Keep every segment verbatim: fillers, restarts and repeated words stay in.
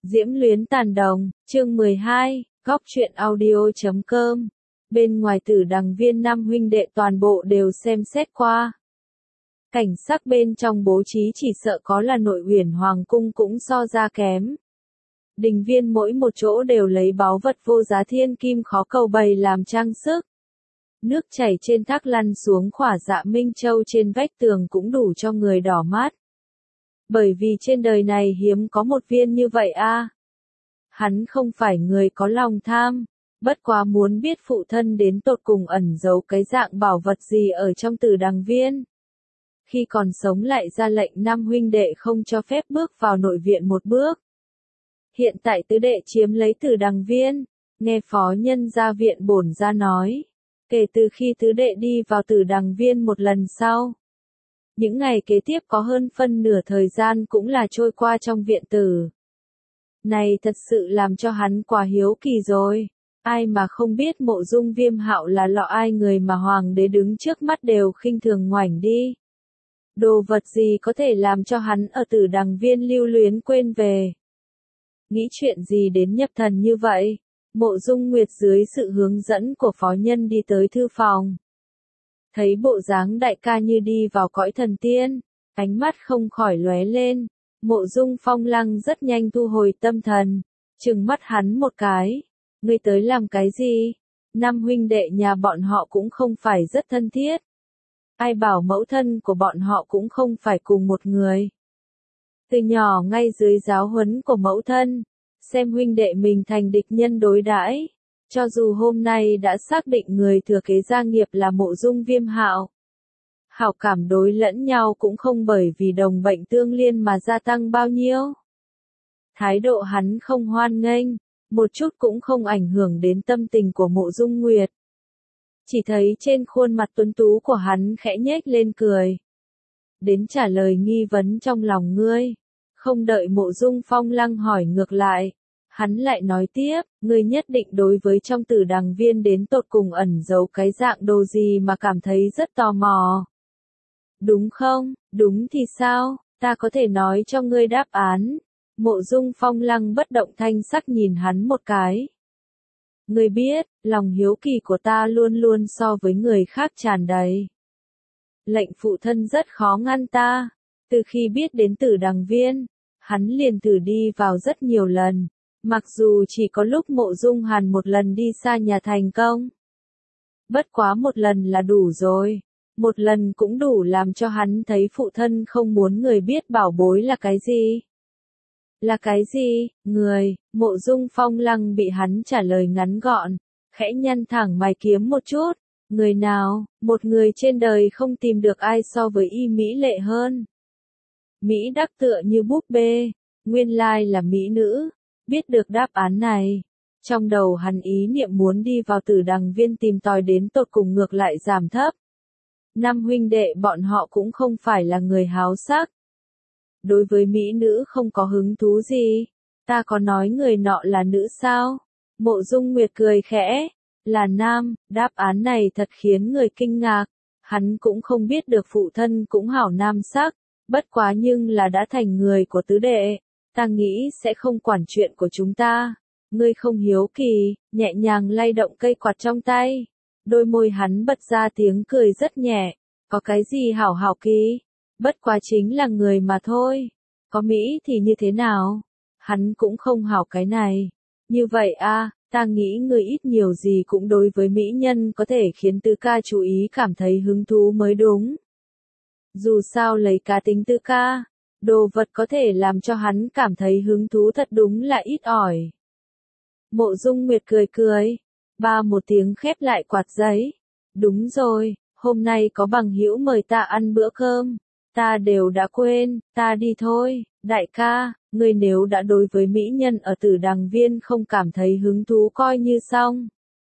Diễm luyến tàn đồng, chương mười hai, góc truyện audio chấm com. Bên ngoài Tử Đằng Viên năm huynh đệ toàn bộ đều xem xét qua. Cảnh sắc bên trong bố trí chỉ sợ có là Nội Uyển Hoàng cung cũng so ra kém. Đình viên mỗi một chỗ đều lấy báu vật vô giá thiên kim khó cầu bày làm trang sức. Nước chảy trên thác lăn xuống khỏa dạ minh châu trên vách tường cũng đủ cho người đỏ mắt. Bởi vì trên đời này hiếm có một viên như vậy a. Hắn không phải người có lòng tham, bất quá muốn biết phụ thân đến tột cùng ẩn giấu cái dạng bảo vật gì ở trong Tử Đằng Viên. Khi còn sống lại ra lệnh năm huynh đệ không cho phép bước vào nội viện một bước. Hiện tại tứ đệ chiếm lấy Tử Đằng Viên, nghe phó nhân gia viện bổn ra nói. Kể từ khi tứ đệ đi vào Tử Đằng Viên một lần sau. Những ngày kế tiếp có hơn phân nửa thời gian cũng là trôi qua trong viện tử. Này thật sự làm cho hắn quá hiếu kỳ rồi. Ai mà không biết Mộ Dung Viêm Hạo là lọ ai người mà hoàng đế đứng trước mắt đều khinh thường ngoảnh đi. Đồ vật gì có thể làm cho hắn ở Tử Đằng Viên lưu luyến quên về. Nghĩ chuyện gì đến nhập thần như vậy? Mộ Dung Nguyệt dưới sự hướng dẫn của phó nhân đi tới thư phòng. Thấy bộ dáng đại ca như đi vào cõi thần tiên, ánh mắt không khỏi lóe lên. Mộ Dung Phong Lăng rất nhanh thu hồi tâm thần, trừng mắt hắn một cái. Ngươi tới làm cái gì? Năm huynh đệ nhà bọn họ cũng không phải rất thân thiết. Ai bảo mẫu thân của bọn họ cũng không phải cùng một người. Từ nhỏ ngay dưới giáo huấn của mẫu thân, xem huynh đệ mình thành địch nhân đối đãi. Cho dù hôm nay đã xác định người thừa kế gia nghiệp là Mộ Dung Viêm Hạo, hảo cảm đối lẫn nhau cũng không bởi vì đồng bệnh tương liên mà gia tăng bao nhiêu. Thái độ hắn không hoan nghênh, một chút cũng không ảnh hưởng đến tâm tình của Mộ Dung Nguyệt. Chỉ thấy trên khuôn mặt tuấn tú của hắn khẽ nhếch lên cười. Đến trả lời nghi vấn trong lòng ngươi. Không đợi Mộ Dung Phong Lăng hỏi ngược lại. Hắn lại nói tiếp, ngươi nhất định đối với trong Tử Đằng Viên đến tột cùng ẩn giấu cái dạng đồ gì mà cảm thấy rất tò mò. Đúng không? Đúng thì sao? Ta có thể nói cho ngươi đáp án. Mộ Dung Phong Lăng bất động thanh sắc nhìn hắn một cái. Ngươi biết, lòng hiếu kỳ của ta luôn luôn so với người khác tràn đầy. Lệnh phụ thân rất khó ngăn ta. Từ khi biết đến Tử Đằng Viên, hắn liền thử đi vào rất nhiều lần. Mặc dù chỉ có lúc Mộ Dung Hàn một lần đi xa nhà thành công. Bất quá một lần là đủ rồi. Một lần cũng đủ làm cho hắn thấy phụ thân không muốn người biết bảo bối là cái gì. Là cái gì, người? Mộ Dung Phong Lăng bị hắn trả lời ngắn gọn, khẽ nhăn thẳng mày kiếm một chút. Người nào? Một người trên đời không tìm được ai so với y mỹ lệ hơn. Mỹ đắc tựa như búp bê, nguyên lai là mỹ nữ. Biết được đáp án này, trong đầu hắn ý niệm muốn đi vào Tử Đằng Viên tìm tòi đến tột cùng ngược lại giảm thấp. Năm huynh đệ bọn họ cũng không phải là người háo sắc. Đối với mỹ nữ không có hứng thú gì. Ta có nói người nọ là nữ sao? Mộ Dung Nguyệt cười khẽ. Là nam, đáp án này thật khiến người kinh ngạc. Hắn cũng không biết được phụ thân cũng hảo nam sắc. Bất quá nhưng là đã thành người của tứ đệ. Ta nghĩ sẽ không quản chuyện của chúng ta. Ngươi không hiếu kỳ, nhẹ nhàng lay động cây quạt trong tay. Đôi môi hắn bật ra tiếng cười rất nhẹ. Có cái gì hảo hảo kỳ? Bất quá chính là người mà thôi. Có Mỹ thì như thế nào? Hắn cũng không hảo cái này. Như vậy a, ta nghĩ người ít nhiều gì cũng đối với mỹ nhân có thể khiến Tứ ca chú ý cảm thấy hứng thú mới đúng. Dù sao lấy cá tính Tứ ca, đồ vật có thể làm cho hắn cảm thấy hứng thú thật đúng là ít ỏi. Mộ Dung Nguyệt cười cười, ba một tiếng khép lại quạt giấy. Đúng rồi, hôm nay có bằng hữu mời ta ăn bữa cơm. Ta đều đã quên, ta đi thôi. Đại ca, ngươi nếu đã đối với mỹ nhân ở Tử Đằng Viên không cảm thấy hứng thú coi như xong.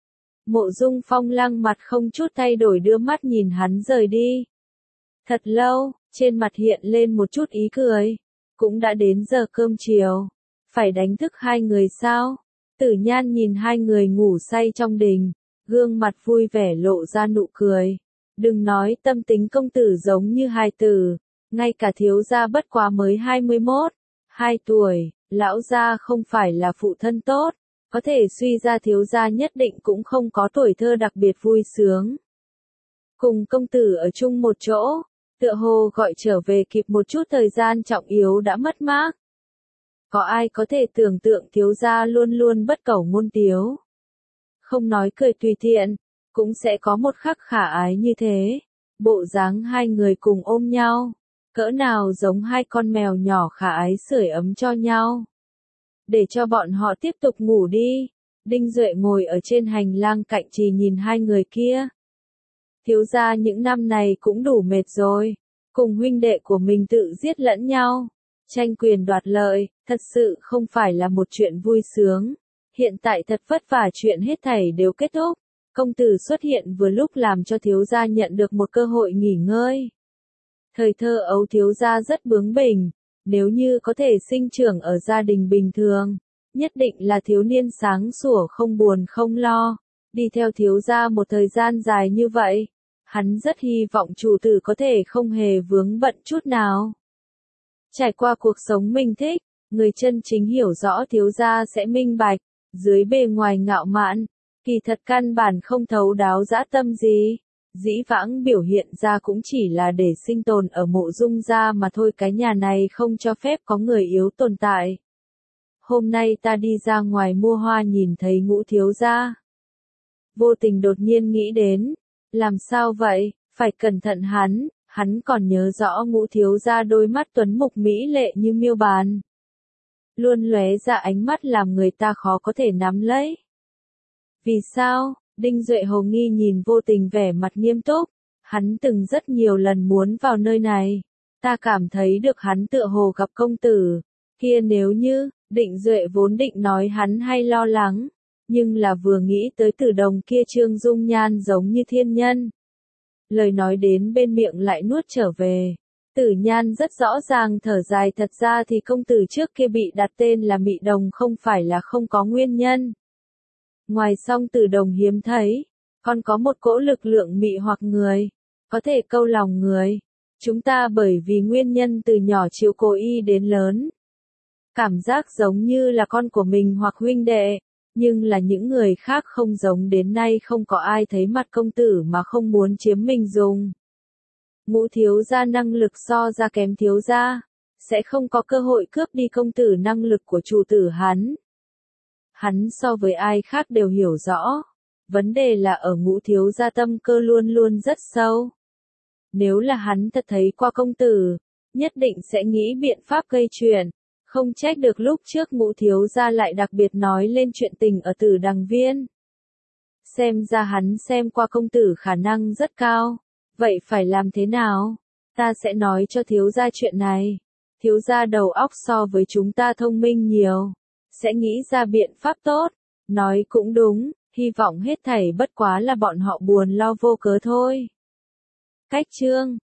Mộ Dung Phong Lăng mặt không chút thay đổi đưa mắt nhìn hắn rời đi. Thật lâu, trên mặt hiện lên một chút ý cười. Cũng đã đến giờ cơm chiều. Phải đánh thức hai người sao? Tử Nhan nhìn hai người ngủ say trong đình. Gương mặt vui vẻ lộ ra nụ cười. Đừng nói tâm tính công tử giống như hài tử. Ngay cả thiếu gia bất quá mới hai mươi mốt, hai tuổi. Lão gia không phải là phụ thân tốt, có thể suy ra thiếu gia nhất định cũng không có tuổi thơ đặc biệt vui sướng. Cùng công tử ở chung một chỗ, tựa hồ gọi trở về kịp một chút thời gian trọng yếu đã mất mát. Có ai có thể tưởng tượng thiếu gia luôn luôn bất cẩu ngôn tiếu. Không nói cười tùy tiện, cũng sẽ có một khắc khả ái như thế. Bộ dáng hai người cùng ôm nhau, cỡ nào giống hai con mèo nhỏ khả ái sưởi ấm cho nhau. Để cho bọn họ tiếp tục ngủ đi. Đinh Duệ ngồi ở trên hành lang cạnh trì nhìn hai người kia. Thiếu gia những năm này cũng đủ mệt rồi, cùng huynh đệ của mình tự giết lẫn nhau, tranh quyền đoạt lợi, thật sự không phải là một chuyện vui sướng. Hiện tại thật vất vả chuyện hết thảy đều kết thúc, công tử xuất hiện vừa lúc làm cho thiếu gia nhận được một cơ hội nghỉ ngơi. Thời thơ ấu thiếu gia rất bướng bỉnh, nếu như có thể sinh trưởng ở gia đình bình thường, nhất định là thiếu niên sáng sủa không buồn không lo. Đi theo thiếu gia một thời gian dài như vậy, hắn rất hy vọng chủ tử có thể không hề vướng bận chút nào. Trải qua cuộc sống mình thích, người chân chính hiểu rõ thiếu gia sẽ minh bạch, dưới bề ngoài ngạo mạn, kỳ thật căn bản không thấu đáo dã tâm gì. Dĩ vãng biểu hiện ra cũng chỉ là để sinh tồn ở Mộ Dung gia mà thôi, cái nhà này không cho phép có người yếu tồn tại. Hôm nay ta đi ra ngoài mua hoa nhìn thấy Ngũ thiếu gia. Vô tình đột nhiên nghĩ đến, làm sao vậy, phải cẩn thận hắn, hắn còn nhớ rõ Ngũ thiếu gia đôi mắt tuấn mục mỹ lệ như miêu bàn. Luôn lóe ra ánh mắt làm người ta khó có thể nắm lấy. Vì sao? Đinh Duệ hồ nghi nhìn Vô Tình vẻ mặt nghiêm túc, hắn từng rất nhiều lần muốn vào nơi này, ta cảm thấy được hắn tựa hồ gặp công tử, kia nếu như, Định Duệ vốn định nói hắn hay lo lắng, nhưng là vừa nghĩ tới Tử Đồng kia trương dung nhan giống như thiên nhân. Lời nói đến bên miệng lại nuốt trở về, Tử Nhan rất rõ ràng thở dài, thật ra thì công tử trước kia bị đặt tên là Mị Đồng không phải là không có nguyên nhân. Ngoài song Tử Đồng hiếm thấy, còn có một cỗ lực lượng mị hoặc người, có thể câu lòng người. Chúng ta bởi vì nguyên nhân từ nhỏ chiều cố y đến lớn. Cảm giác giống như là con của mình hoặc huynh đệ, nhưng là những người khác không giống, đến nay không có ai thấy mặt công tử mà không muốn chiếm mình dùng. Ngũ thiếu gia năng lực so ra kém thiếu gia, sẽ không có cơ hội cướp đi công tử năng lực của chủ tử hắn. Hắn so với ai khác đều hiểu rõ, vấn đề là ở Ngũ thiếu gia tâm cơ luôn luôn rất sâu. Nếu là hắn thật thấy qua công tử, nhất định sẽ nghĩ biện pháp gây chuyện, không trách được lúc trước Ngũ thiếu gia lại đặc biệt nói lên chuyện tình ở Tử Đằng Viên. Xem ra hắn xem qua công tử khả năng rất cao, vậy phải làm thế nào? Ta sẽ nói cho thiếu gia chuyện này. Thiếu gia đầu óc so với chúng ta thông minh nhiều, sẽ nghĩ ra biện pháp tốt. Nói cũng đúng, hy vọng hết thảy bất quá là bọn họ buồn lo vô cớ thôi. Cách chương